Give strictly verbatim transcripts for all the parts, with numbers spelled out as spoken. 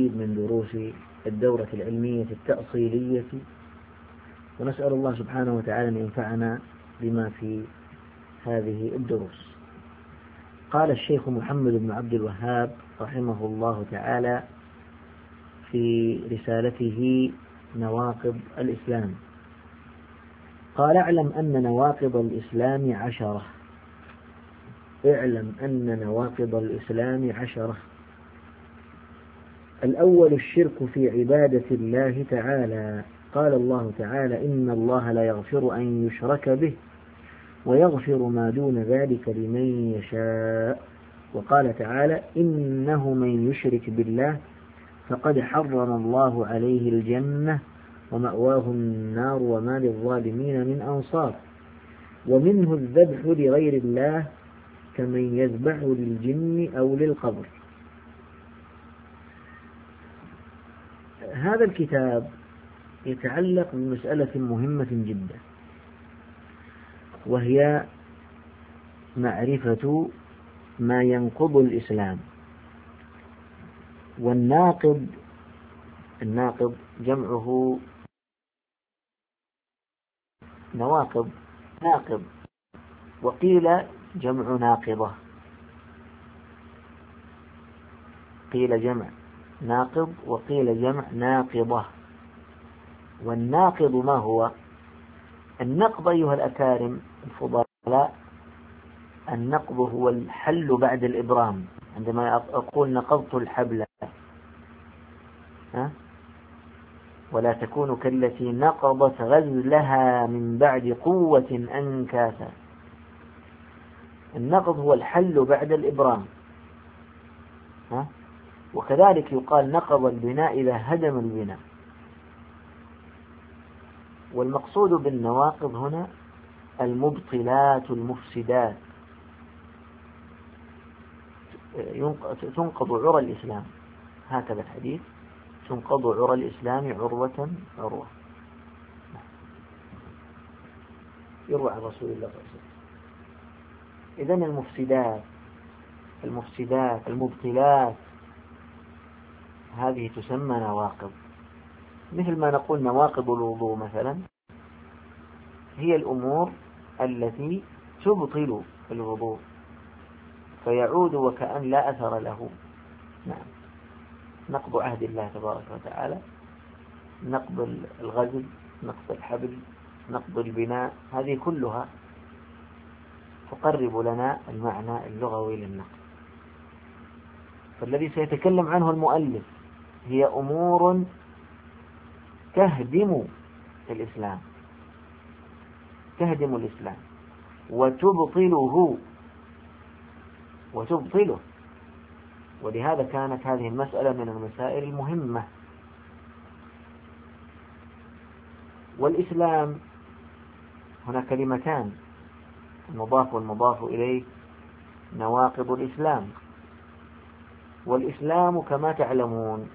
مزيد من دروس الدورة العلمية التأصيلية، ونسأل الله سبحانه وتعالى أن ينفعنا بما في هذه الدروس. قال الشيخ محمد بن عبد الوهاب رحمه الله تعالى في رسالته نواقض الإسلام، قال: اعلم أن نواقض الإسلام عشرة اعلم أن نواقض الإسلام عشرة الأول الشرك في عبادة الله تعالى. قال الله تعالى: إن الله لا يغفر أن يشرك به ويغفر ما دون ذلك لمن يشاء. وقال تعالى: إنه من يشرك بالله فقد حرم الله عليه الجنة ومأواه النار وما للظالمين من أنصار. ومنه الذبح لغير الله كمن يذبح للجن أو للقبر. هذا الكتاب يتعلق بمسألة مهمة جدا، وهي معرفة ما ينقض الإسلام. والناقض الناقض جمعه نواقض، ناقض، وقيل جمع ناقضة، قيل جمع ناقض وقيل جمع ناقضة. والناقض ما هو؟ النقض أيها الأكارم الفضلاء، النقض هو الحل بعد الإبرام. عندما أقول نقضت الحبل، ها؟ ولا تكون كالتي نقضت غزلها من بعد قوة أنكاثا. النقض هو الحل بعد الإبرام، ها؟ وكذلك يقال نقض البناء إذا هدم البناء. والمقصود بالنواقض هنا المبطلات المفسدات، تنقض عرى الإسلام، هكذا الحديث: تنقض عرى الإسلام عروة عروة، يروى عن رسول الله صلى الله عليه وسلم. إذن المفسدات المفسدات المبطلات هذه تسمى نواقض. مثل ما نقول نواقض الوضوء مثلا، هي الأمور التي تبطل الوضوء فيعود وكأن لا أثر له. نعم، نقض عهد الله تبارك وتعالى، نقض الغزل، نقض الحبل، نقض البناء، هذه كلها تقرب لنا المعنى اللغوي للنقض. فالذي سيتكلم عنه المؤلف هي أمور تهدم الإسلام، تهدم الإسلام وتبطله وتبطله ولهذا كانت هذه المسألة من المسائل المهمة. والإسلام هنا كلمتان، المضاف والمضاف إليه، نواقض الإسلام. والإسلام كما تعلمون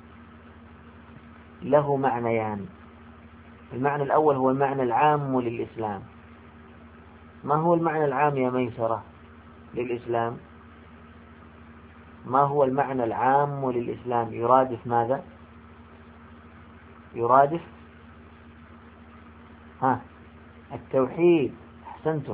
له معنيان. المعنى الأول هو المعنى العام للإسلام. ما هو المعنى العام يا ميسرة للإسلام؟ ما هو المعنى العام للإسلام؟ يرادف ماذا؟ يرادف ها التوحيد. أحسنتم،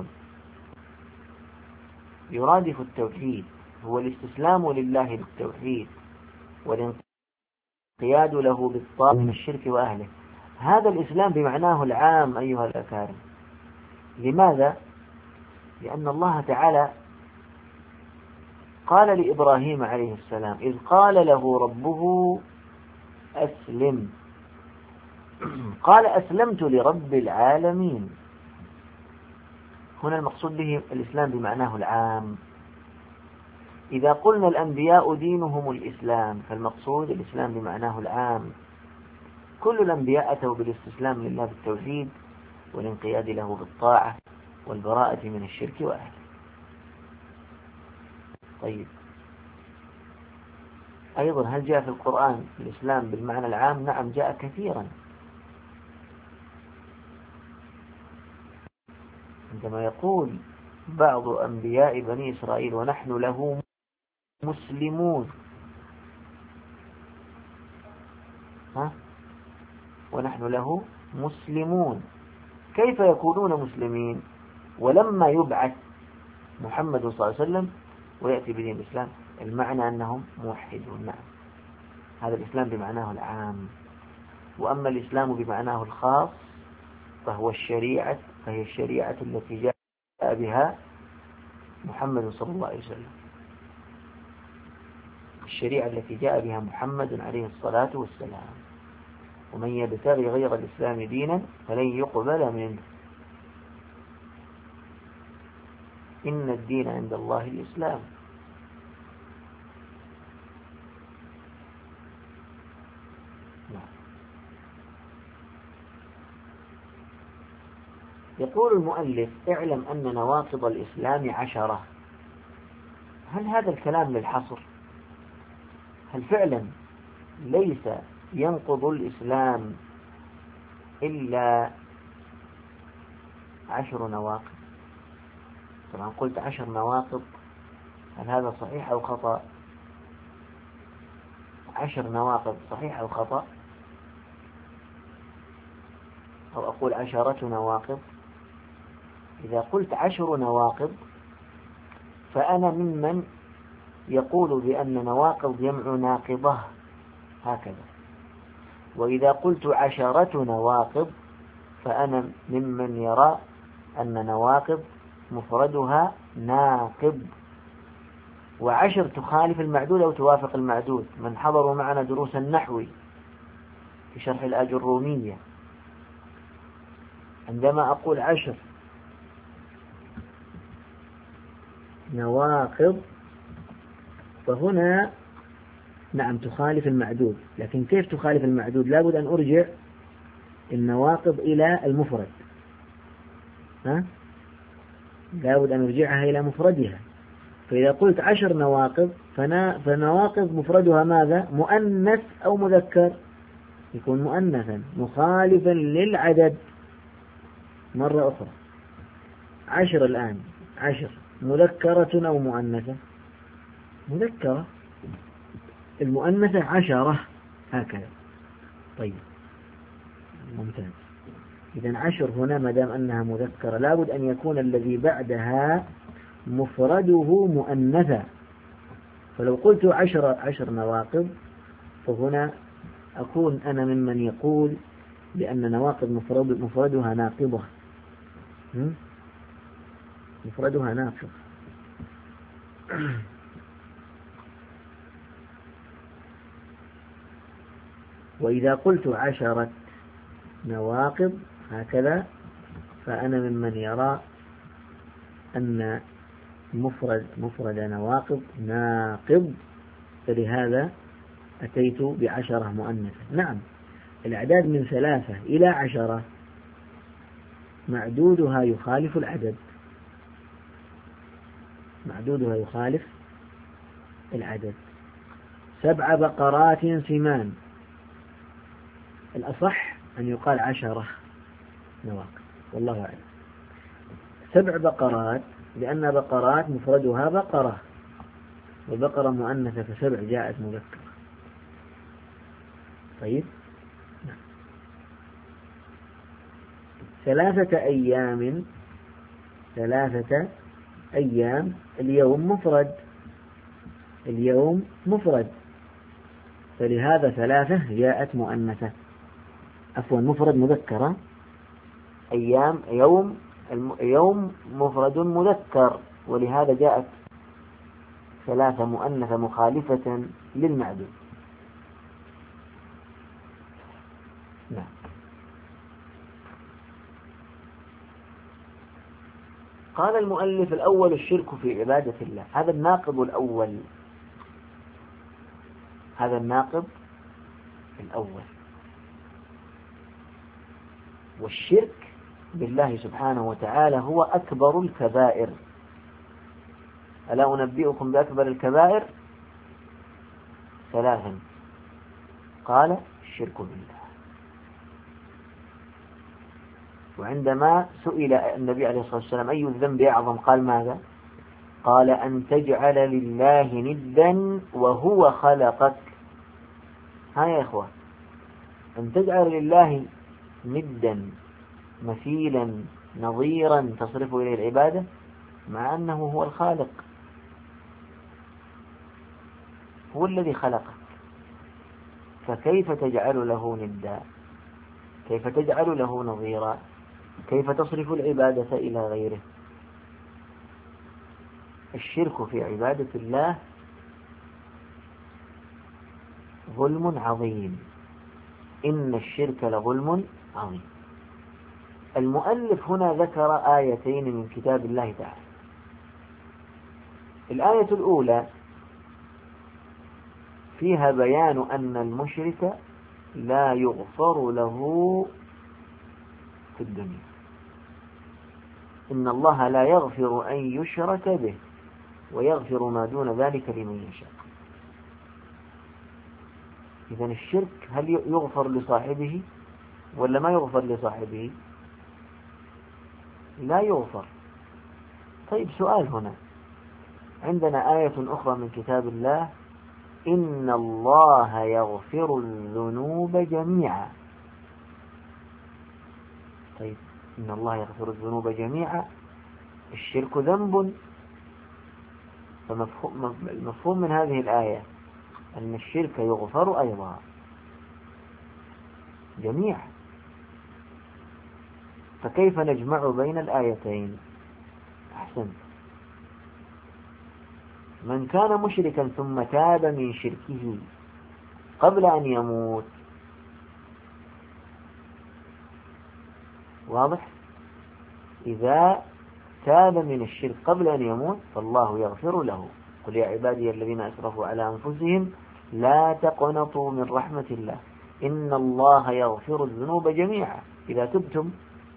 يرادف التوحيد، هو الاستسلام لله بالتوحيد والانقياد له بالطاعة من الشرك وأهله. هذا الإسلام بمعناه العام أيها الأكارم. لماذا؟ لأن الله تعالى قال لإبراهيم عليه السلام إذ قال له ربه أسلم، قال أسلمت لرب العالمين. هنا المقصود به الإسلام بمعناه العام. إذا قلنا الأنبياء دينهم الإسلام فالمقصود الإسلام بمعناه العام. كل الأنبياء أتوا بالاستسلام لله بالتوحيد والانقياد له بالطاعة والبراءة من الشرك وأهله. طيب، أيضا هل جاء في القرآن الإسلام بالمعنى العام؟ نعم، جاء كثيرا. عندما يقول بعض أنبياء بني إسرائيل ونحن له مسلمون، ها؟ ونحن له مسلمون. كيف يكونون مسلمين ولما يبعث محمد صلى الله عليه وسلم ويأتي بدين الإسلام؟ المعنى أنهم موحدون. نعم، هذا الإسلام بمعناه العام. وأما الإسلام بمعناه الخاص فهو الشريعة، فهي الشريعة التي جاء بها محمد صلى الله عليه وسلم، الشريعة التي جاء بها محمد عليه الصلاة والسلام. ومن يبتغي غير الإسلام دينا فلن يقبل منه، إن الدين عند الله الإسلام. يقول المؤلف: اعلم أن نواقض الإسلام عشرة. هل هذا الكلام للحصر؟ هل فعلا ليس ينقض الإسلام إلا عشر نواقض؟ طبعا قلت عشر نواقض، هل هذا صحيح أو خطأ؟ عشر نواقض صحيح أو خطأ؟ أو أقول عشرة نواقض؟ إذا قلت عشر نواقض فأنا ممن يقول بأن نواقض جمع ناقضة هكذا، وإذا قلت عشرة نواقض فأنا ممن يرى أن نواقض مفردها ناقض، وعشر تخالف المعدود أو توافق المعدود. من حضروا معنا دروس النحو في شرح الآجرومية، عندما أقول عشر نواقض فهنا نعم تخالف المعدود، لكن كيف تخالف المعدود؟ لابد أن أرجع النواقض إلى المفرد، ها؟ لابد أن أرجعها إلى مفردها. فإذا قلت عشر نواقض فنواقض مفردها ماذا؟ مؤنث أو مذكر؟ يكون مؤنثا مخالفا للعدد. مرة أخرى، عشر الآن عشر مذكرة أو مؤنثة؟ مذكرة، المؤنثة عشرة هكذا. طيب ممتاز. إذن عشر هنا ما دام أنها مذكرة لابد أن يكون الذي بعدها مفرده مؤنثا. فلو قلت عشر عشر نواقض فهنا أكون أنا ممن يقول بأن نواقض مفرد مفردها ناقضة، مفردها ناقض. وإذا قلت عشرة نواقض هكذا فأنا ممن يرى أن مفرد مفرد نواقض ناقض، فلهذا أتيت بعشرة مؤنثة. نعم، الأعداد من ثلاثة إلى عشرة معدودها يخالف العدد، معدودها يخالف العدد. سبع بقرات سمان، الأصح أن يقال عشرة نواقض والله أعلم. سبع بقرات لأن بقرات مفردها بقرة، وبقرة مؤنثة فسبع جاءت مذكرة. طيب نعم. ثلاثة أيام، ثلاثة أيام اليوم مفرد، اليوم مفرد، فلهذا ثلاثة جاءت مؤنثة، عفوا مفرد مذكرة. أيام يوم يوم مفرد مذكر، ولهذا جاءت ثلاثة مؤنثة مخالفة للمعدود. نعم. قال المؤلف: الأول الشرك في عبادة الله. هذا الناقض الأول، هذا الناقض الأول. والشرك بالله سبحانه وتعالى هو أكبر الكبائر. ألا أنبئكم بأكبر الكبائر؟ ثلاثا، قال الشرك بالله. وعندما سئل النبي عليه الصلاة والسلام أي الذنب أعظم قال ماذا؟ قال أن تجعل لله ندا وهو خلقك. ها يا إخوة، أن تجعل لله ندا مثيلا نظيرا تصرف إليه العبادة مع أنه هو الخالق، هو الذي خلقك، فكيف تجعل له ندا؟ كيف تجعل له نظيرا؟ كيف تصرف العبادة إلى غيره؟ الشرك في عبادة الله ظلم عظيم، إن الشرك لظلم عظيم. المؤلف هنا ذكر آيتين من كتاب الله تعالى. الآية الأولى فيها بيان أن المشرك لا يغفر له في الدنيا، إن الله لا يغفر أن يشرك به ويغفر ما دون ذلك لمن يشاء. إذن الشرك هل يغفر لصاحبه ولا ما يغفر لصاحبه؟ لا يغفر. طيب سؤال هنا، عندنا آية أخرى من كتاب الله: إن الله يغفر الذنوب جميعا. طيب إن الله يغفر الذنوب جميعا، الشرك ذنب، فالمفهوم من هذه الآية أن الشرك يغفر أيضا جميعا، فكيف نجمع بين الآيتين؟ أحسنت. من كان مشركا ثم تاب من شركه قبل أن يموت، واضح؟ إذا تاب من الشرك قبل أن يموت فالله يغفر له. قل يا عبادي الذين أسرفوا على أنفسهم لا تقنطوا من رحمة الله إن الله يغفر الذنوب جميعا. إذا تبتم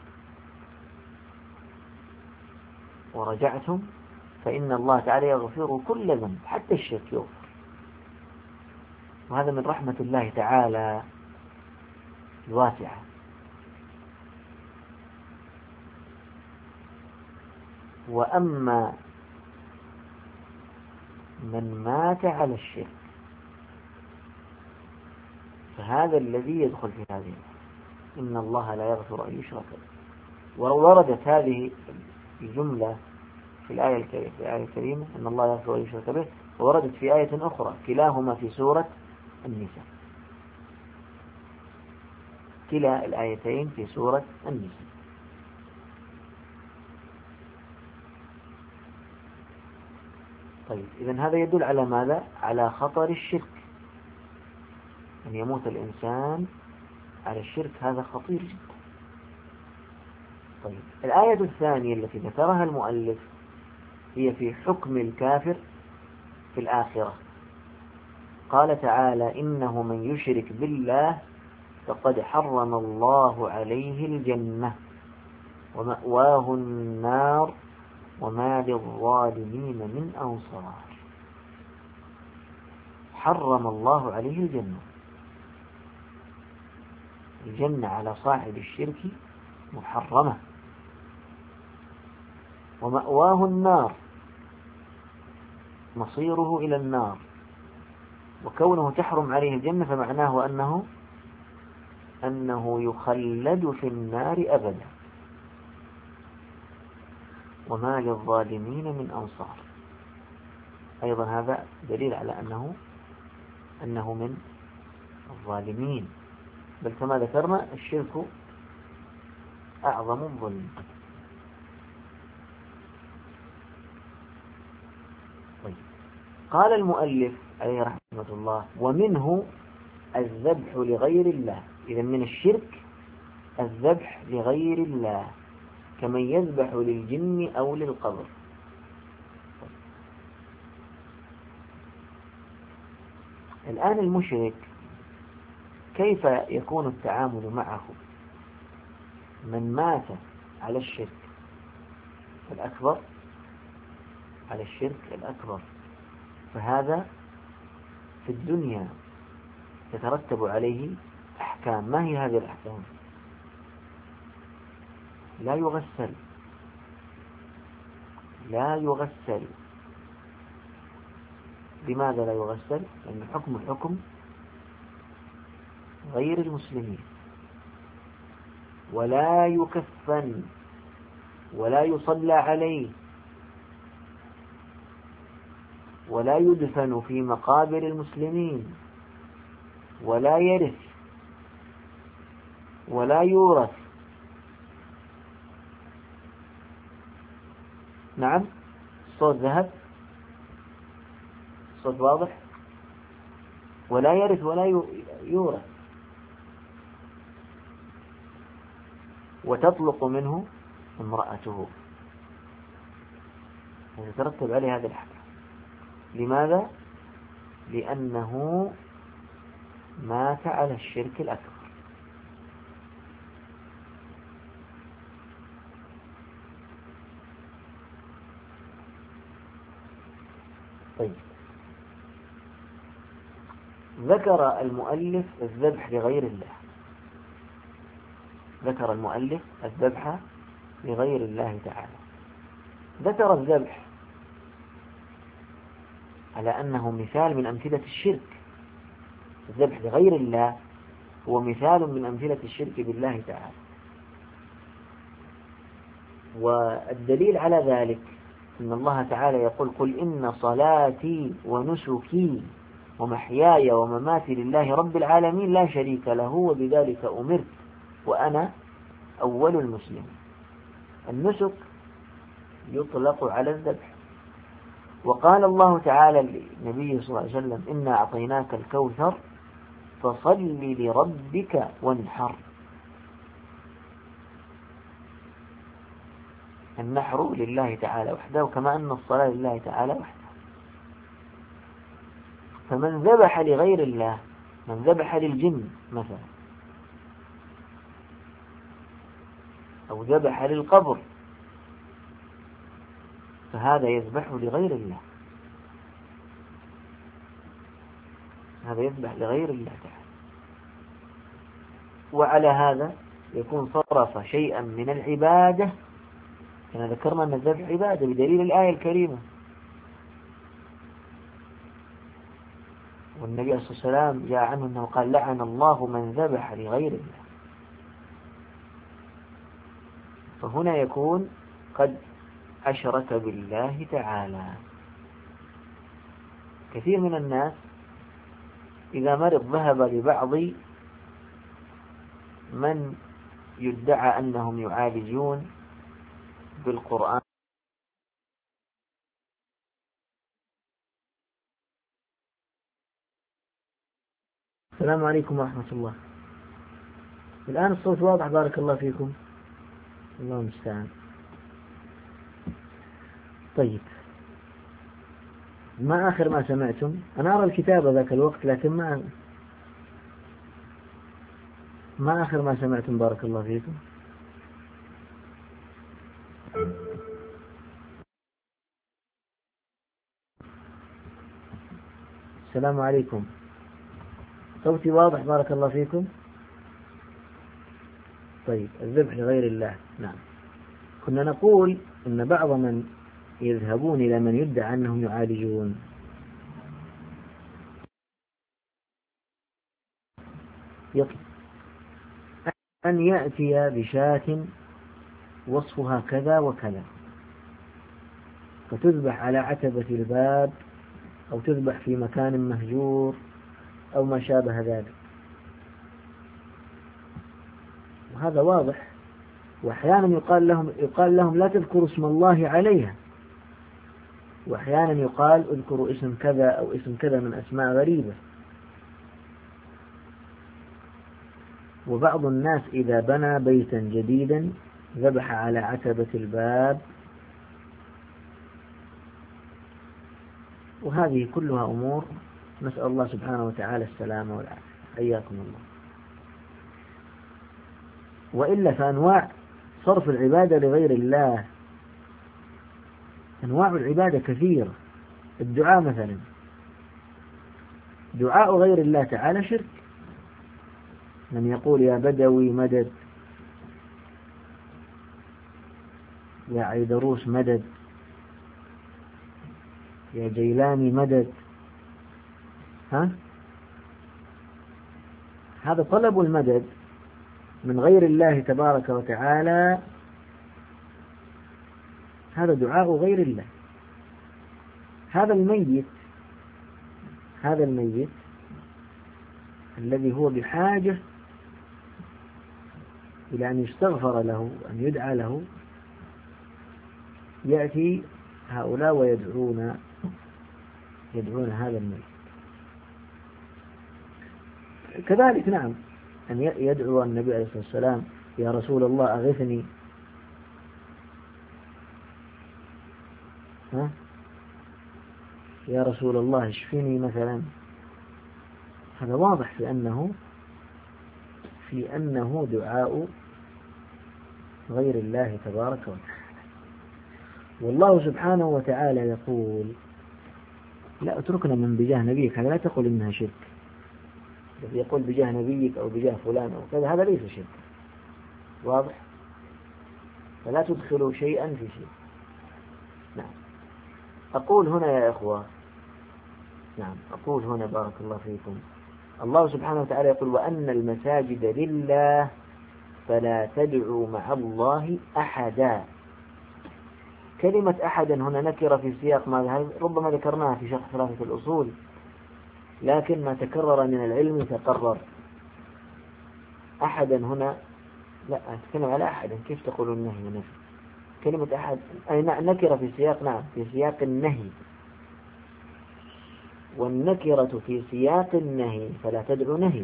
ورجعتم فإن الله تعالى يغفر كل ذنب حتى الشرك يغفر، وهذا من رحمة الله تعالى الواسعة. وأما من مات على الشرك فهذا الذي يدخل في هذه إن الله لا يغفر أن يشرك به. ووردت هذه الجملة في الآية الكريمة في الآية الكريمة إن الله يغفر أن يشرك به، ووردت في آية أخرى، كلاهما في سورة النساء. كلا الآيتين في سورة النساء. طيب إذن هذا يدل على ماذا؟ على خطر الشرك، أن يموت الإنسان على الشرك، هذا خطير جدا. طيب الآية الثانية التي ذكرها المؤلف هي في حكم الكافر في الآخرة. قال تعالى: إنه من يشرك بالله فقد حرم الله عليه الجنة ومأواه النار وما للظالمين من أنصار. حرم الله عليه الجنة، الجنة على صاحب الشرك محرمة، ومأواه النار، مصيره إلى النار. وكونه تحرم عليه الجنة فمعناه أنه أنه يخلد في النار أبدا. وما للظالمين من أنصار، أيضا هذا دليل على أنه أنه من الظالمين، بل كما ذكرنا الشرك أعظم الظلم. طيب. قال المؤلف عليه رحمة الله: ومنه الذبح لغير الله. إذا من الشرك الذبح لغير الله كمن يذبح للجن أو للقبر. الآن المشرك كيف يكون التعامل معه؟ من مات على الشرك الأكبر، على الشرك الأكبر، فهذا في الدنيا يترتب عليه أحكام. ما هي هذه الأحكام؟ لا يغسل، لا يغسل. لماذا لا يغسل؟ لأن حكم الحكم غير المسلمين، ولا يكفن ولا يصلى عليه ولا يدفن في مقابر المسلمين ولا يرث ولا يورث. نعم، الصوت ذهب، الصوت واضح. ولا يرث ولا يورث، وتطلق منه امرأته، يترتب عليه هذا الحكم. لماذا؟ لأنه مات على الشرك الأكبر. طيب، ذكر المؤلف الذبح لغير الله، ذكر المؤلف الذبح لغير الله تعالى. ذكر الذبح على أنه مثال من أمثلة الشرك. الذبح لغير الله هو مثال من أمثلة الشرك بالله تعالى. والدليل على ذلك أن الله تعالى يقول: قل إن صلاتي ونسكي ومحياي ومماتي لله رب العالمين لا شريك له وبذلك أمرت وأنا أول المسلمين. النسك يطلق على الذبح. وقال الله تعالى للنبي صلى الله عليه وسلم: إنا أعطيناك الكوثر فصل لربك وانحر. النحر لله تعالى وحده، كما أن الصلاة لله تعالى وحده. فمن ذبح لغير الله، من ذبح للجن مثلا، أو ذبح للقبر، فهذا يذبح لغير الله، هذا يذبح لغير الله تعالى. وعلى هذا يكون صرف شيئا من العبادة، كما ذكرنا أن الذبح عبادة بدليل الآية الكريمة. والنبي صلى الله عليه وسلم جاء عنه أنه قال: لعن الله من ذبح لغير الله. فهنا يكون قد أشرك بالله تعالى. كثير من الناس إذا مرض ذهب لبعض من يدعى أنهم يعالجون بالقرآن. السلام عليكم ورحمة الله. الآن الصوت واضح، بارك الله فيكم، الله المستعان. طيب، ما آخر ما سمعتم؟ أنا أرى الكتاب ذاك الوقت، لكن ما ما آخر ما سمعتم بارك الله فيكم. السلام عليكم، صوتي واضح بارك الله فيكم. طيب، الذبح لغير الله. نعم، كنا نقول إن بعض من يذهبون إلى من يدعى أنهم يعالجون يطلب أن يأتي بشاة وصفها كذا وكذا، فتذبح على عتبة الباب أو تذبح في مكان مهجور أو ما شابه ذلك. وهذا واضح. وأحيانا يقال لهم يقال لهم لا تذكروا اسم الله عليها، وأحيانا يقال اذكروا اسم كذا أو اسم كذا من أسماء غريبة. وبعض الناس إذا بنى بيتا جديدا ذبح على عتبة الباب، وهذه كلها أمور نسأل الله سبحانه وتعالى السلامة والعافية. حياكم الله. وإلا فأنواع صرف العبادة لغير الله، أنواع العبادة كثيرة. الدعاء مثلا، دعاء غير الله تعالى شرك. من يقول يا بدوي مدد، يا عيدروس مدد، يا جيلاني مدد، ها هذا طلب المدد من غير الله تبارك وتعالى، هذا دعاء غير الله. هذا الميت هذا الميت الذي هو بحاجة إلى أن يستغفر له، أن يدعى له، يأتي هؤلاء ويدعون يدعون هذا الميت. كذلك نعم أن يدعو النبي عليه الصلاة والسلام: يا رسول الله أغثني، ها؟ يا رسول الله اشفني مثلا. هذا واضح في أنه في أنه دعاء غير الله تبارك وتعالى. والله سبحانه وتعالى يقول: لا اتركنا من بجاه نبيك، هذا لا تقول إنها شرك. الذي يقول بجاه نبيك أو بجاه فلان أو كذا هذا ليس شرك، واضح؟ فلا تدخلوا شيئا في شيء. نعم. أقول هنا يا إخوة نعم أقول هنا بارك الله فيكم، الله سبحانه وتعالى يقول: وأن المساجد لله فلا تدعوا مع الله أحدا. كلمة أحدا هنا نكرة في سياق ما ربما ذكرناها في شرح ثلاثة الأصول، لكن ما تكرر من العلم تقرر. أحدا هنا لا أتكلم على أحدا، كيف تقولون النهي ونفي؟ كلمة أحد أي نكرة في سياق نعم في سياق النهي، والنكرة في سياق النهي فلا تدعو نهي.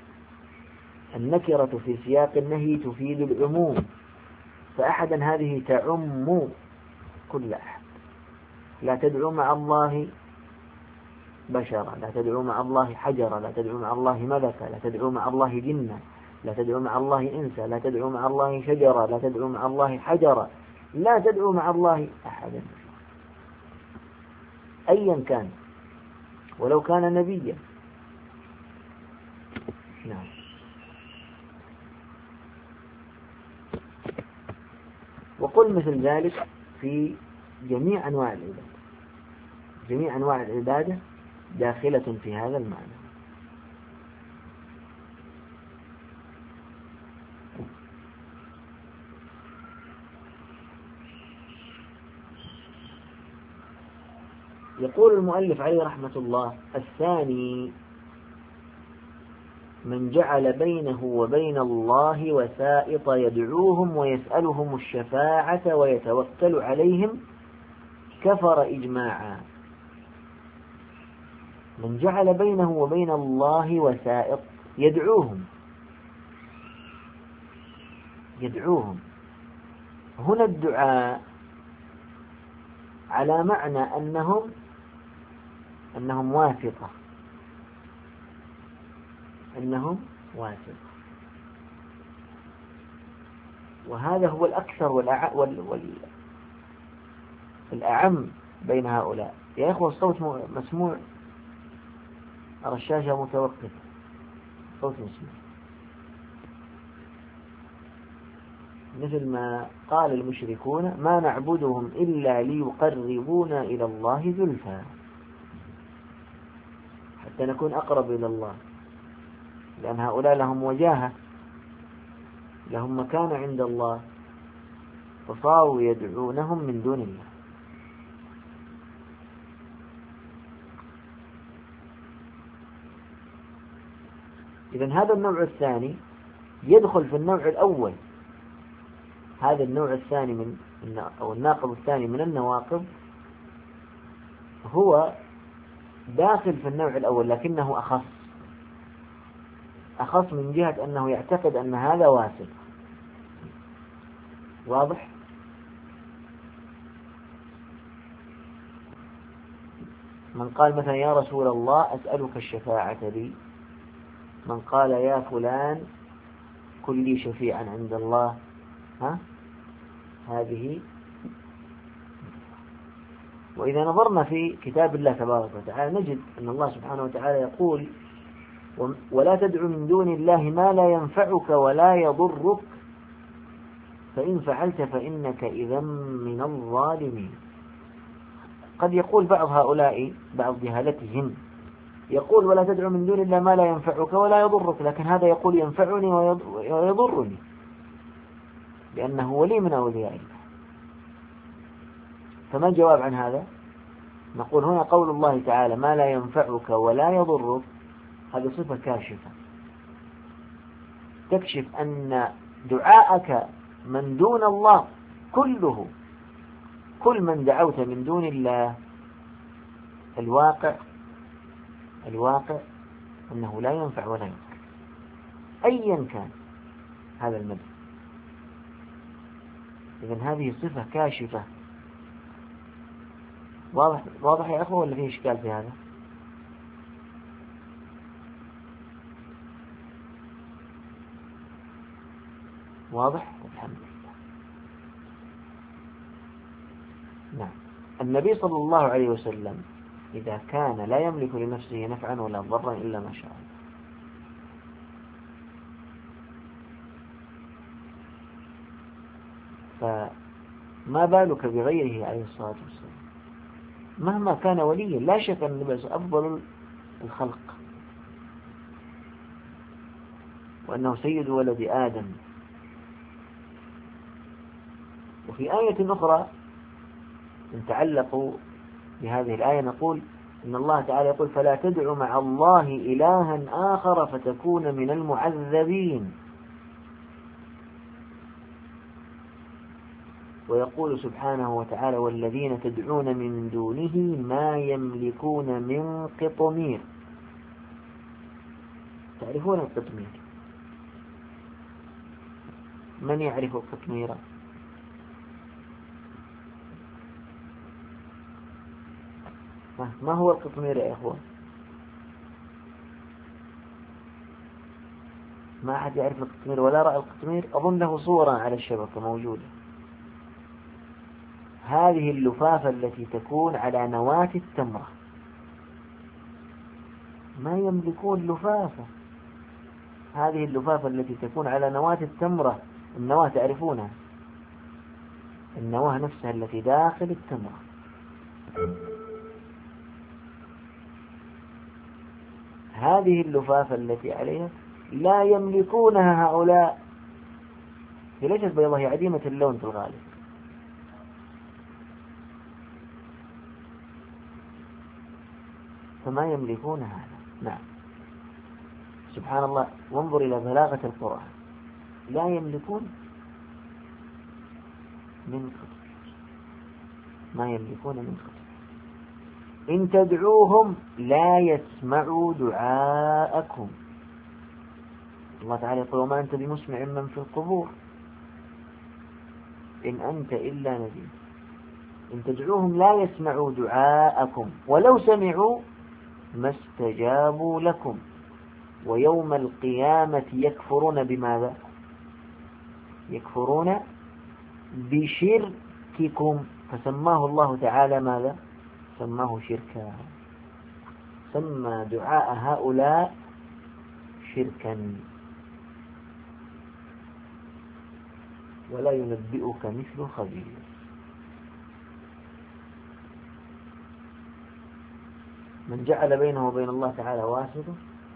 النكرة في سياق النهي تفيد العموم، فأحدا هذه تعم كل أحد. لا تدعو مع الله بشرا، لا تدعو مع الله حجرا، لا تدعو مع الله ملكا، لا تدعو مع الله جنا، لا تدعو مع الله إنسا، لا تدعو مع الله شجرا، لا تدعو مع الله حجرا، لا تدعو مع الله أحدا أيا كان ولو كان نبيا. نعم. وقل مثل ذلك في جميع أنواع العبادة، جميع أنواع العبادة داخلة في هذا المعنى. يقول المؤلف عليه رحمة الله: الثاني من جعل بينه وبين الله وسائط يدعوهم ويسألهم الشفاعة ويتوكل عليهم كفر إجماعا. من جعل بينه وبين الله وسائط يدعوهم يدعوهم هنا الدعاء على معنى أنهم أنهم واثقة أنهم واثقة وهذا هو الأكثر والأع... وال... وال... الأعم بين هؤلاء. يا إخوة الصوت مسموع، أرى الشاشة متوقف، صوت مسموع. مثل ما قال المشركون: ما نعبدهم إلا ليقربونا إلى الله زلفى، حتى نكون أقرب إلى الله، لأن هؤلاء لهم وجاهة، لهم مكان عند الله، فصاروا يدعونهم من دون الله. إذن هذا النوع الثاني يدخل في النوع الأول. هذا النوع الثاني من أو الناقض الثاني من النواقض هو داخل في النوع الأول، لكنه أخص أخص من جهة أنه يعتقد أن هذا واثق. واضح؟ من قال مثلا: يا رسول الله أسألك الشفاعة لي، من قال: يا فلان كن لي شفيعا عند الله، ها؟ هذه. وإذا نظرنا في كتاب الله تبارك وتعالى نجد أن الله سبحانه وتعالى يقول: ولا تدع من دون الله ما لا ينفعك ولا يضرك فإن فعلت فإنك إذا من الظالمين. قد يقول بعض هؤلاء بعض جهالتهم: يقول ولا تدعو من دون الله ما لا ينفعك ولا يضرك، لكن هذا يقول ينفعني ويضرني لأنه ولي من أولياء الله. فما الجواب عن هذا؟ نقول هنا قول الله تعالى ما لا ينفعك ولا يضرك، هذه صفة كاشفة تكشف أن دعاءك من دون الله كله، كل من دعوت من دون الله الواقع الواقع أنه لا ينفع ولا يضر أيا كان هذا المدعو. إذن هذه صفة كاشفة. واضح واضح يا أخوة ولا فيه إشكال في هذا؟ واضح؟ الحمد لله. نعم. النبي صلى الله عليه وسلم إذا كان لا يملك لنفسه نفعا ولا ضرا إلا ما شاء الله، فما بالك بغيره عليه الصلاة والسلام؟ مهما كان وليا لا شك أن النبي أفضل الخلق وأنه سيد ولد آدم. وفي آية أخرى نتعلق بهذه الآية نقول إن الله تعالى يقول فلا تدع مع الله إلها آخر فتكون من المعذبين. ويقول سبحانه وتعالى والذين تدعون من دونه ما يملكون من قطمير. تعرفون القطمير؟ من يعرف القطمير؟ ما هو القطمير يا إخوان؟ ما أحد يعرف القطمير ولا رأى القطمير؟ أظن له صورة على الشبكة موجودة. هذه اللفافة التي تكون على نواة التمرة. ما يملكون لفافة. هذه اللفافة التي تكون على نواة التمرة، النواة تعرفونها، النواة نفسها التي داخل التمرة. هذه اللفافة التي عليها لا يملكونها هؤلاء. هي ليست بيضاء، هي عديمة اللون في الغالب. فما يملكون هذا. نعم سبحان الله. وانظر إلى بلاغة القرآن. لا يملكون من خطر. ما يملكون من خطر. إن تدعوهم لا يسمعوا دعاءكم. الله تعالى يقول وما أنت بمسمع من في القبور إن أنت إلا نذير. إن تدعوهم لا يسمعوا دعاءكم ولو سمعوا ما استجابوا لكم ويوم القيامة يكفرون بماذا؟ يكفرون بشرككم. فسماه الله تعالى ماذا؟ سماه شركا. سمى دعاء هؤلاء شركا. ولا ينبئك مثل خبير. من جعل بينه وبين الله تعالى واسطة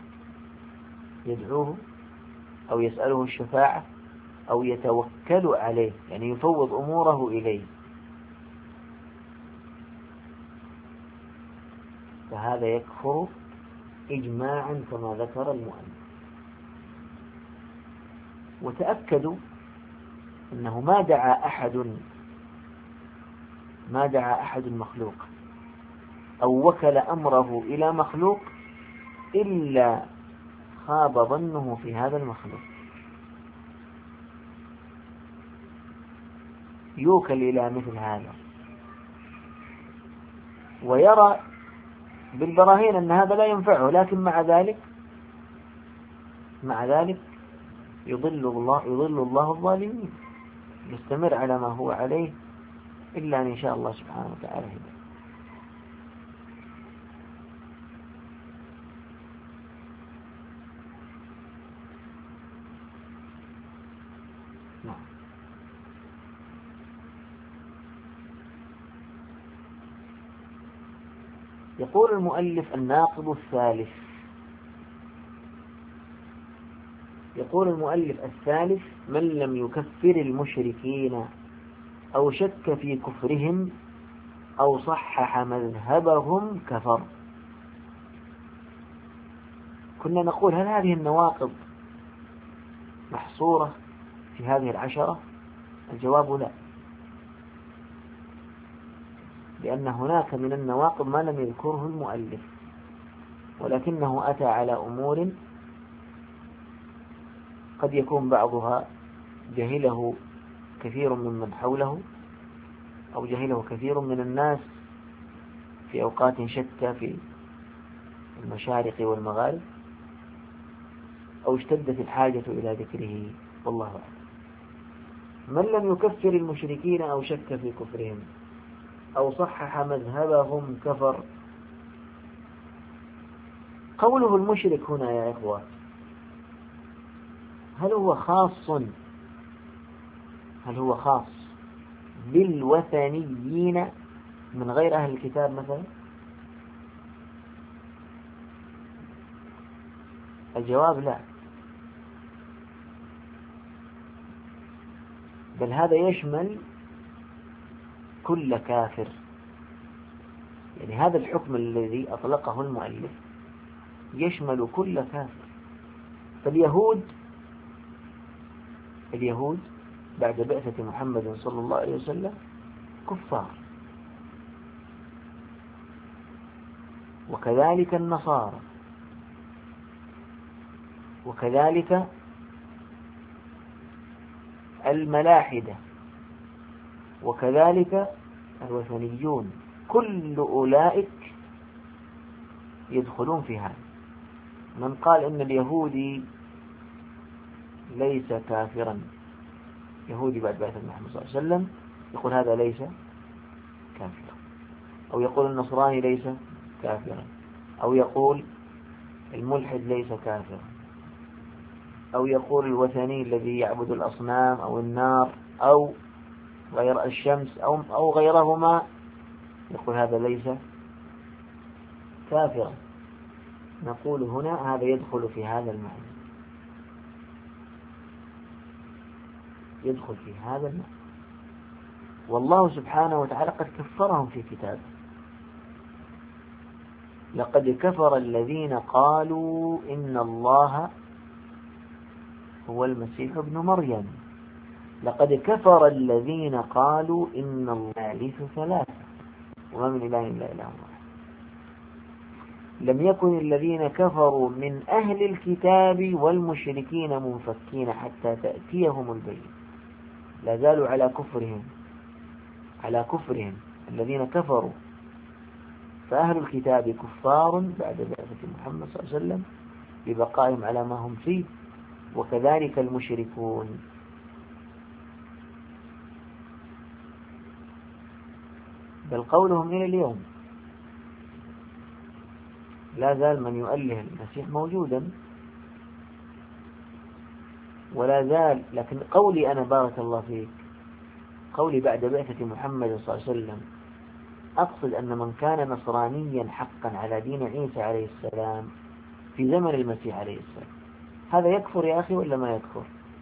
يدعوه أو يسأله الشفاعة أو يتوكل عليه، يعني يفوض أموره إليه، فهذا يكفر إجماعا كما ذكر المؤلف. وتأكدوا أنه ما دعا أحد ما دعا أحد مخلوق أو وكل أمره إلى مخلوق إلا خاب ظنه في هذا المخلوق. يوكل إلى مثل هذا ويرى بالبراهين أن هذا لا ينفعه، لكن مع ذلك مع ذلك يضل الله يضل الله الظالمين. يستمر على ما هو عليه إلا أن يشاء الله سبحانه وتعالى هداه. يقول المؤلف الناقض الثالث، يقول المؤلف الثالث: من لم يكفر المشركين أو شك في كفرهم أو صحح مذهبهم كفر. كنا نقول هل هذه النواقض محصورة في هذه العشرة؟ الجواب لا، لأن هناك من النواقض ما لم يذكره المؤلف، ولكنه أتى على أمور قد يكون بعضها جهله كثير ممن حوله، أو جهله كثير من الناس في أوقات شتى في المشارق والمغارب، أو اشتدت الحاجة إلى ذكره، والله أعلم. من لم يكفر المشركين أو شك في كفرهم أو صحح مذهبهم كفر. قوله المشرك هنا يا إخوة، هل هو خاص هل هو خاص بالوثنيين من غير أهل الكتاب مثلا؟ الجواب لا، بل هذا يشمل كل كافر. يعني هذا الحكم الذي أطلقه المؤلف يشمل كل كافر. فاليهود اليهود بعد بعثة محمد صلى الله عليه وسلم كفار، وكذلك النصارى، وكذلك الملاحدة، وكذلك الوثنيون، كل أولئك يدخلون في هذا. من قال إن اليهودي ليس كافرا، يهودي بعد بعثة محمد صلى الله عليه وسلم، يقول هذا ليس كافرا، أو يقول النصراني ليس كافرا، أو يقول الملحد ليس كافرا، أو يقول الوثني الذي يعبد الأصنام أو النار أو غير الشمس أو أو غيرهما، يقول هذا ليس كافرا. نقول هنا هذا يدخل في هذا المعنى، يدخل في هذا المعنى. والله سبحانه وتعالى قد كفرهم في كتابه: لقد كفر الذين قالوا إن الله هو المسيح ابن مريم، لقد كفر الذين قالوا إن الله ثالث ثلاثة وما من إله إلا إله واحد. لم يكن الذين كفروا من أهل الكتاب والمشركين منفكين حتى تأتيهم البينة. لا زالوا على كفرهم على كفرهم الذين كفروا. فأهل الكتاب كفار بعد بعثة محمد صلى الله عليه وسلم ببقائهم على ما هم فيه، وكذلك المشركون. بل قولهم إلى اليوم لا زال من يؤله المسيح موجودا، ولا زال. لكن قولي أنا بارك الله فيك، قولي بعد بعثة محمد صلى الله عليه وسلم، أقصد أن من كان نصرانيا حقا على دين عيسى عليه السلام في زمن المسيح عليه السلام، هذا يكفر يا أخي ولا ما يكفر؟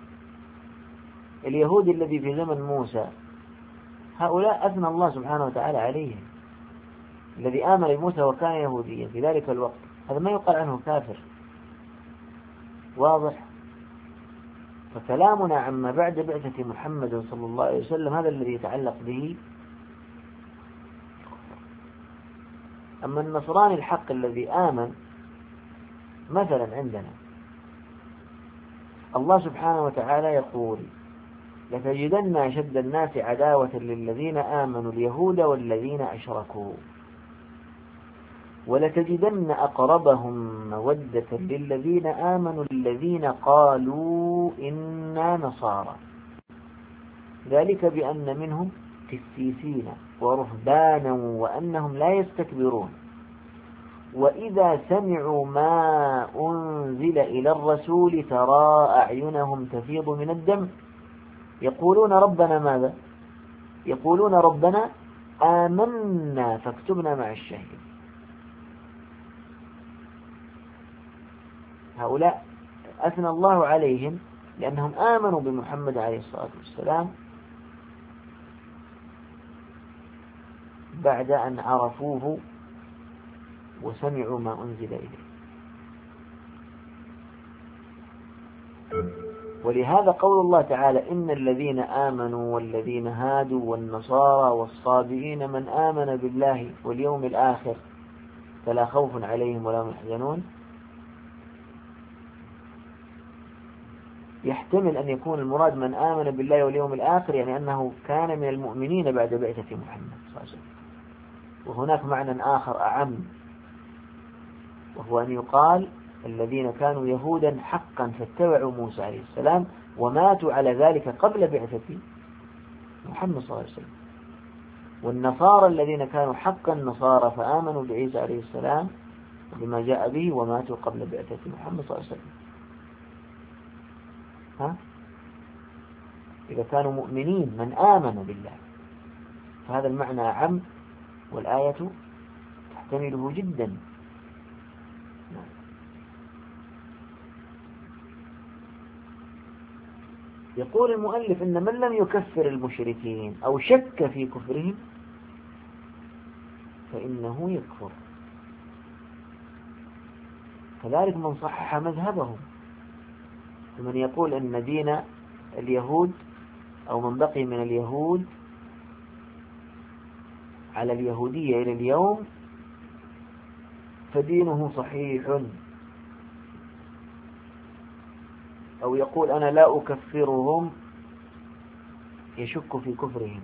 اليهود الذي في زمن موسى، هؤلاء أثنى الله سبحانه وتعالى عليهم. الذي آمن بموسى وكان يهوديا في ذلك الوقت، هذا ما يقال عنه كافر. واضح؟ فكلامنا عما بعد بعثة محمد صلى الله عليه وسلم هذا الذي يتعلق به. أما النصراني الحق الذي آمن مثلا عندنا، الله سبحانه وتعالى يقول: لتجدن أشد الناس عداوة للذين آمنوا اليهود والذين أشركوا، ولتجدن أقربهم مودة للذين آمنوا الذين قالوا إنا نصارى، ذلك بأن منهم قسيسين ورهبانا وأنهم لا يستكبرون، وإذا سمعوا ما أنزل إلى الرسول ترى أعينهم تفيض من الدم يقولون ربنا ماذا؟ يقولون ربنا آمنا فاكتبنا مع الشهيد. هؤلاء أثنى الله عليهم لأنهم آمنوا بمحمد عليه الصلاة والسلام بعد أن عرفوه وسمعوا ما أنزل إليه. ولهذا قول الله تعالى إن الذين آمنوا والذين هادوا والنصارى والصابئين من آمن بالله واليوم الآخر فلا خوف عليهم ولا هم يحزنون، يحتمل أن يكون المراد من آمن بالله واليوم الآخر يعني أنه كان من المؤمنين بعد بعثة محمد صلى الله عليه وسلم. وهناك معنى آخر أعم، وهو أن يقال الذين كانوا يهودا حقا فاتبعوا موسى عليه السلام وماتوا على ذلك قبل بعثة محمد صلى الله عليه وسلم، والنصارى الذين كانوا حقا نصارى فآمنوا بعيسى عليه السلام بما جاء به وماتوا قبل بعثة محمد صلى الله عليه وسلم. ها؟ إذا كانوا مؤمنين من آمن بالله فهذا المعنى أعم، والآية تحتمله جدا. يقول المؤلف إن من لم يكفر المشركين أو شك في كفرهم فإنه يكفر، كذلك من صحح مذهبهم، ومن يقول أن دين اليهود أو من بقي من اليهود على اليهودية إلى اليوم فدينه صحيح، أو يقول أنا لا أكفرهم يشك في كفرهم.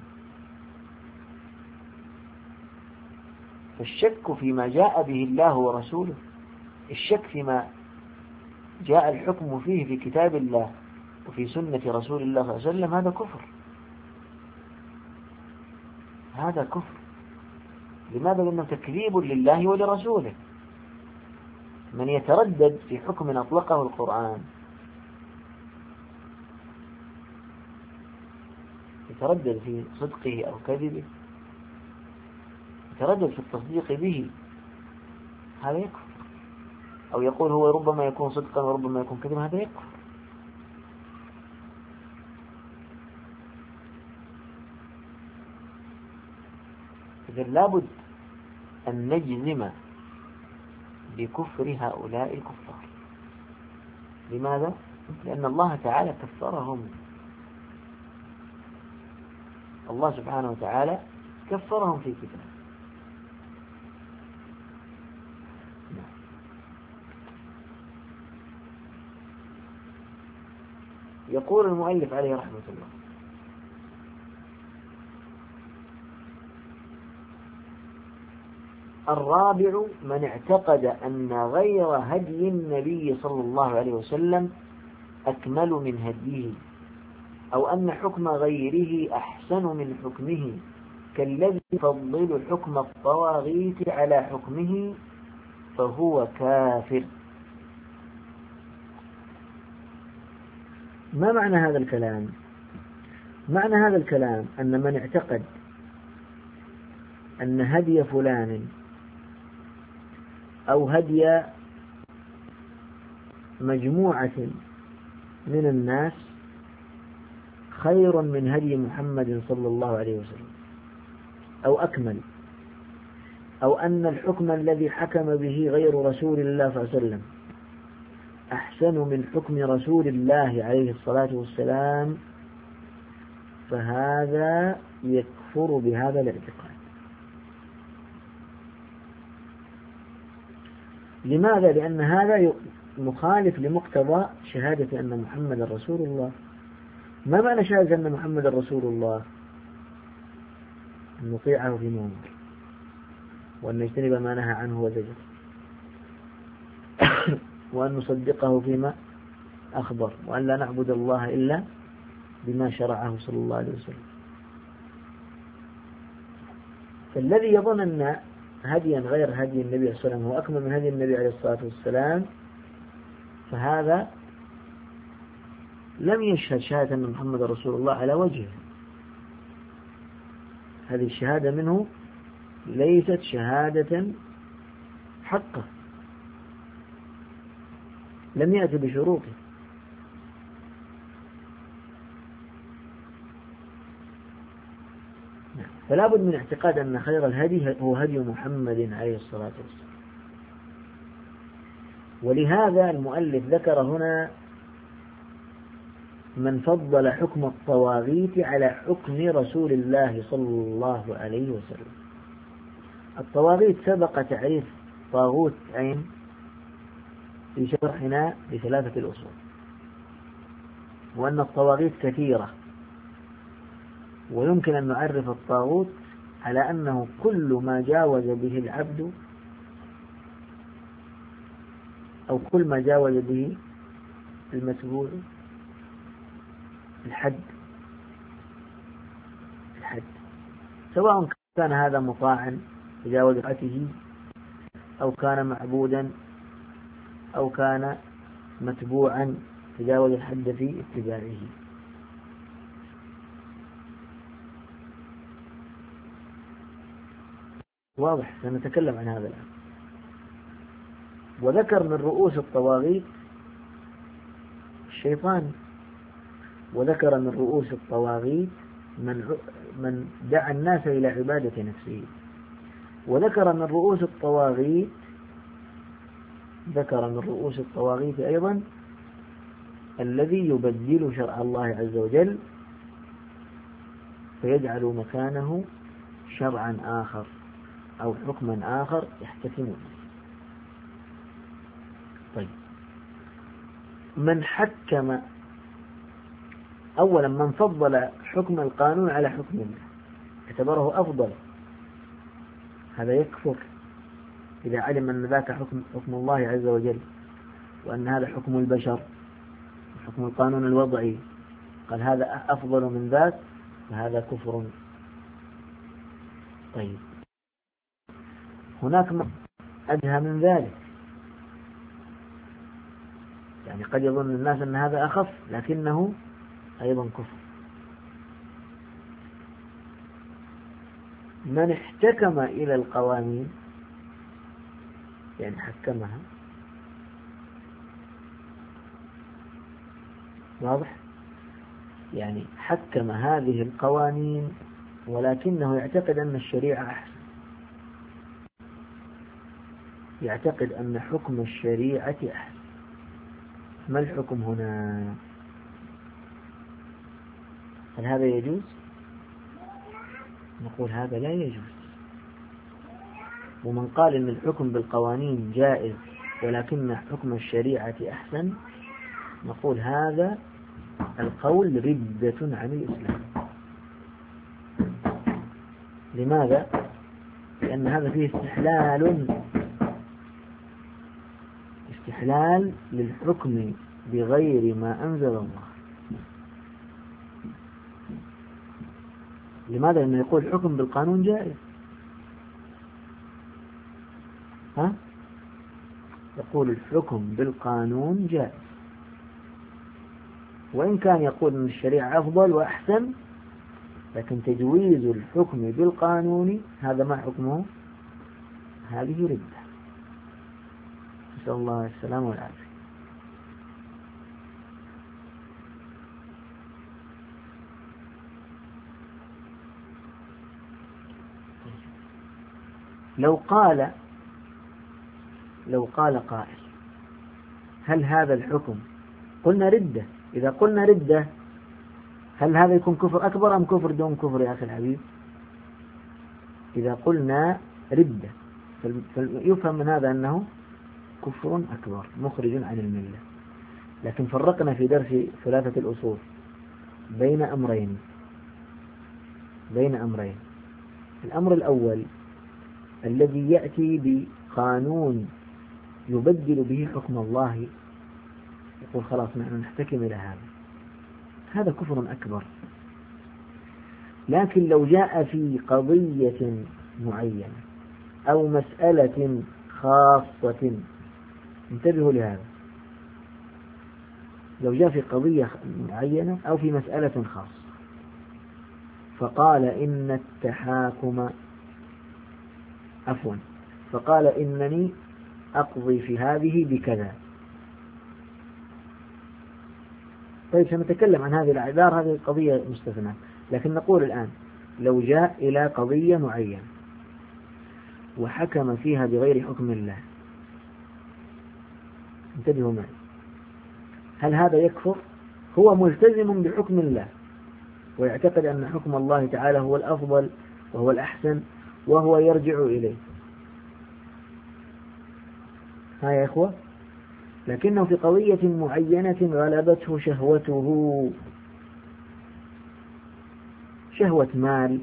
فالشك فيما جاء به الله ورسوله، الشك فيما جاء الحكم فيه في كتاب الله وفي سنة رسول الله صلى الله عليه وسلم هذا كفر، هذا كفر. لماذا؟ لأنه تكذيب لله ولرسوله. من يتردد في حكم أطلقه القرآن، يتردد في صدقه أو كذبه، يتردد في التصديق به، هذا يكفر. أو يقول هو ربما يكون صدقا وربما يكون كذبا، هذا يكفر. إذن لابد أن نجزم بكفر هؤلاء الكفار. لماذا؟ لأن الله تعالى كفرهم، الله سبحانه وتعالى كفرهم في كتابه. يقول المؤلف عليه رحمة الله: الرابع من اعتقد أن غير هدي النبي صلى الله عليه وسلم أكمل من هديه، أو أن حكم غيره أحسن من حكمه، كالذي يفضل حكم الطواغيت على حكمه فهو كافر. ما معنى هذا الكلام؟ معنى هذا الكلام أن من اعتقد أن هدي فلان أو هدي مجموعة من الناس خير من هدي محمد صلى الله عليه وسلم أو أكمل، أو أن الحكم الذي حكم به غير رسول الله صلى الله عليه وسلم أحسن من حكم رسول الله عليه الصلاة والسلام، فهذا يكفر بهذا الاعتقاد. لماذا؟ لأن هذا مخالف لمقتضى شهادة أن محمد رسول الله. ما معنى شهادة أن محمد رسول الله؟ أن نطيعه فيما أمر وأن نجتنب ما نهى عنه وزجر وأن نصدقه فيما أخبر، وأن لا نعبد الله إلا بما شرعه صلى الله عليه وسلم. فالذي يظن أن هديا غير هدي النبي صلى الله عليه وسلم هو أكمل من هدي النبي عليه الصلاة والسلام فهذا لم يشهد شهادة أن محمد رسول الله على وجهه. هذه الشهادة منه ليست شهادة حقة. لم يأتي بشروطه. فلا بد من اعتقاد أن خير الهدي هو هدي محمد عليه الصلاة والسلام. ولهذا المؤلف ذكر هنا من فضل حكم الطواغيت على حكم رسول الله صلى الله عليه وسلم. الطواغيت سبق تعريف طاغوت عين في شرحنا بثلاثة الأصول، وأن الطواغيت كثيرة، ويمكن أن نعرف الطاغوت على أنه كل ما جاوز به العبد أو كل ما جاوز به المتبوع الحد الحد سواء كان هذا مطاعا تجاوز طاعته، أو كان معبودا، أو كان متبوعا تجاوز الحد في اتباعه. واضح، سنتكلم عن هذا الآن. وذكر من رؤوس الطواغيت الشيطان، وذكر من رؤوس الطواغيت من من دعا الناس إلى عبادة نفسه، وذكر من رؤوس الطواغيت ذكر من رؤوس الطواغيت أيضا الذي يبدل شرع الله عز وجل فيجعل مكانه شرعا آخر أو حكما آخر يحتكم به. طيب، من حكم أولا من فضل حكم القانون على حكم الله اعتبره أفضل، هذا يكفر إذا علم أن ذاك حكم حكم الله عز وجل، وأن هذا حكم البشر، حكم القانون الوضعي، قال هذا أفضل من ذاك، فهذا كفر. طيب، هناك أدهى من ذلك، يعني قد يظن الناس أن هذا أخف لكنه أيضا كفر. من احتكم إلى القوانين، يعني حكمها، واضح، يعني حكم هذه القوانين ولكنه يعتقد أن الشريعة أحسن، يعتقد أن حكم الشريعة أحسن. ما الحكم هنا؟ هل هذا يجوز؟ نقول هذا لا يجوز. ومن قال إن الحكم بالقوانين جائز ولكن حكم الشريعة أحسن، نقول هذا القول ردة عن الإسلام. لماذا؟ لأن هذا فيه استحلال استحلال للحكم بغير ما أنزل الله. لماذا؟ لأنه يقول الحكم بالقانون جائز، ها؟ يقول الحكم بالقانون جائز، وإن كان يقول أن الشريعة أفضل وأحسن، لكن تجويز الحكم بالقانون هذا ما حكمه؟ هذه ردة. نسأل الله السلامة والعافية. لو قال لو قال قائل هل هذا الحكم، قلنا ردة، إذا قلنا ردة هل هذا يكون كفر أكبر أم كفر دون كفر يا أخي الحبيب؟ إذا قلنا ردة فيفهم من هذا أنه كفر أكبر مخرج عن الملة. لكن فرقنا في درس ثلاثة الأصول بين أمرين بين أمرين الأمر الأول الذي يأتي بقانون يبدل به حكم الله، يقول خلاص نحن نحتكم إلى هذا، هذا كفر أكبر. لكن لو جاء في قضية معينة أو مسألة خاصة، انتبهوا لهذا، لو جاء في قضية معينة أو في مسألة خاصة فقال إن التحاكم عفوا فقال إنني أقضي في هذه بكذا، طيب سنتكلم عن هذه الأعذار، هذه قضية مستثناة، لكن نقول الآن لو جاء إلى قضية معينة وحكم فيها بغير حكم الله، انتبهوا معي، هل هذا يكفر؟ هو ملتزم بحكم الله ويعتقد أن حكم الله تعالى هو الأفضل وهو الأحسن وهو يرجع إليه، ها يا إخوة، لكنه في قضية معينة غلبته شهوته، شهوة مال،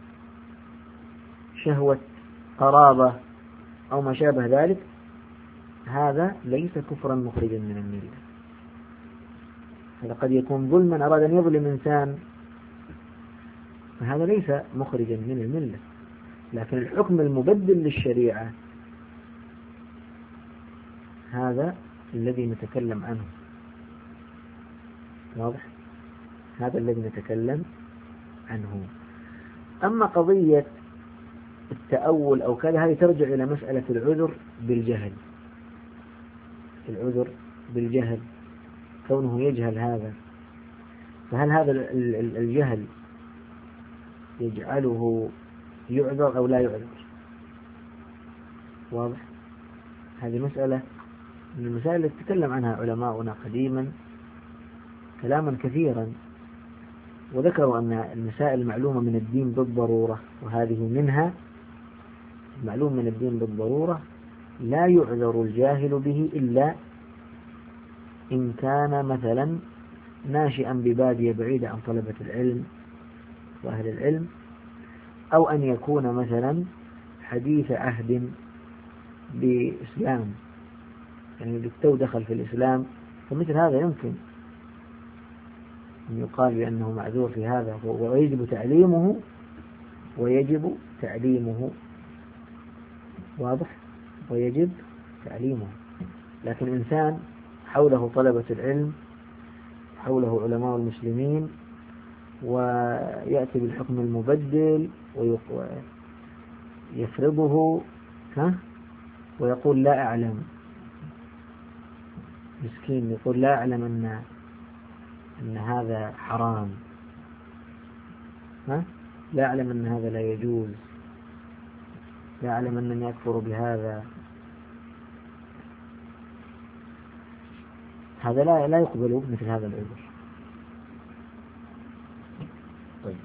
شهوة قرابة أو ما شابه ذلك، هذا ليس كفرا مخرجا من الملة. هذا قد يكون ظلما، أراد أن يظلم إنسان، فهذا ليس مخرجا من الملة. لكن الحكم المبدل للشريعة هذا الذي نتكلم عنه، واضح؟ هذا الذي نتكلم عنه. أما قضية التأول أو كذا، هذه ترجع إلى مسألة العذر بالجهل، العذر بالجهل، كونه يجهل هذا، فهل هذا الجهل يجعله يعذر أو لا يعذر؟ واضح؟ هذه مسألة من المسائل التي تكلم عنها علماؤنا قديما كلاما كثيرا، وذكروا أن المسائل المعلومة من الدين بالضرورة، وهذه منها، المعلوم من الدين بالضرورة لا يعذر الجاهل به إلا إن كان مثلا ناشئا ببادية بعيدة عن طلبة العلم وأهل العلم، أو أن يكون مثلا حديث عهد بإسلام، يعني بالتو دخل في الإسلام، فمثل هذا يمكن أن يقال بأنه معذور في هذا، ويجب تعليمه ويجب تعليمه، واضح؟ ويجب تعليمه. لكن إنسان حوله طلبة العلم، حوله علماء المسلمين، ويأتي بالحكم المبدل ويفرضه ها ويقول لا أعلم، مسكين يقول لا أعلم أن أن هذا حرام، ها لا أعلم أن هذا لا يجوز، لا أعلم أنني أكفر بهذا، هذا لا لا يقبل مثل هذا العذر. طيب،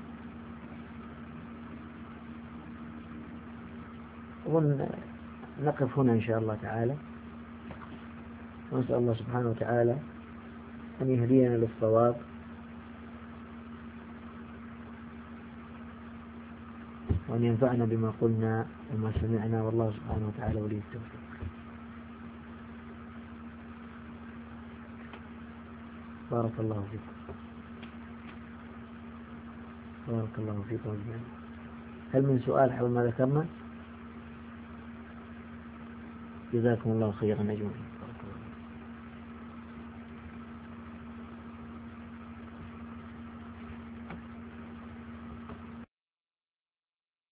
أظن نقف هنا إن شاء الله تعالى، ونسأل الله سبحانه وتعالى أن يهدينا للصواب، وأن ينفعنا بما قلنا وما سمعنا، والله سبحانه وتعالى ولي التوفيق. بارك الله فيكم، بارك الله فيكم أجمعين. هل من سؤال حول ما ذكرنا؟ جزاكم الله خيرا أجمعين.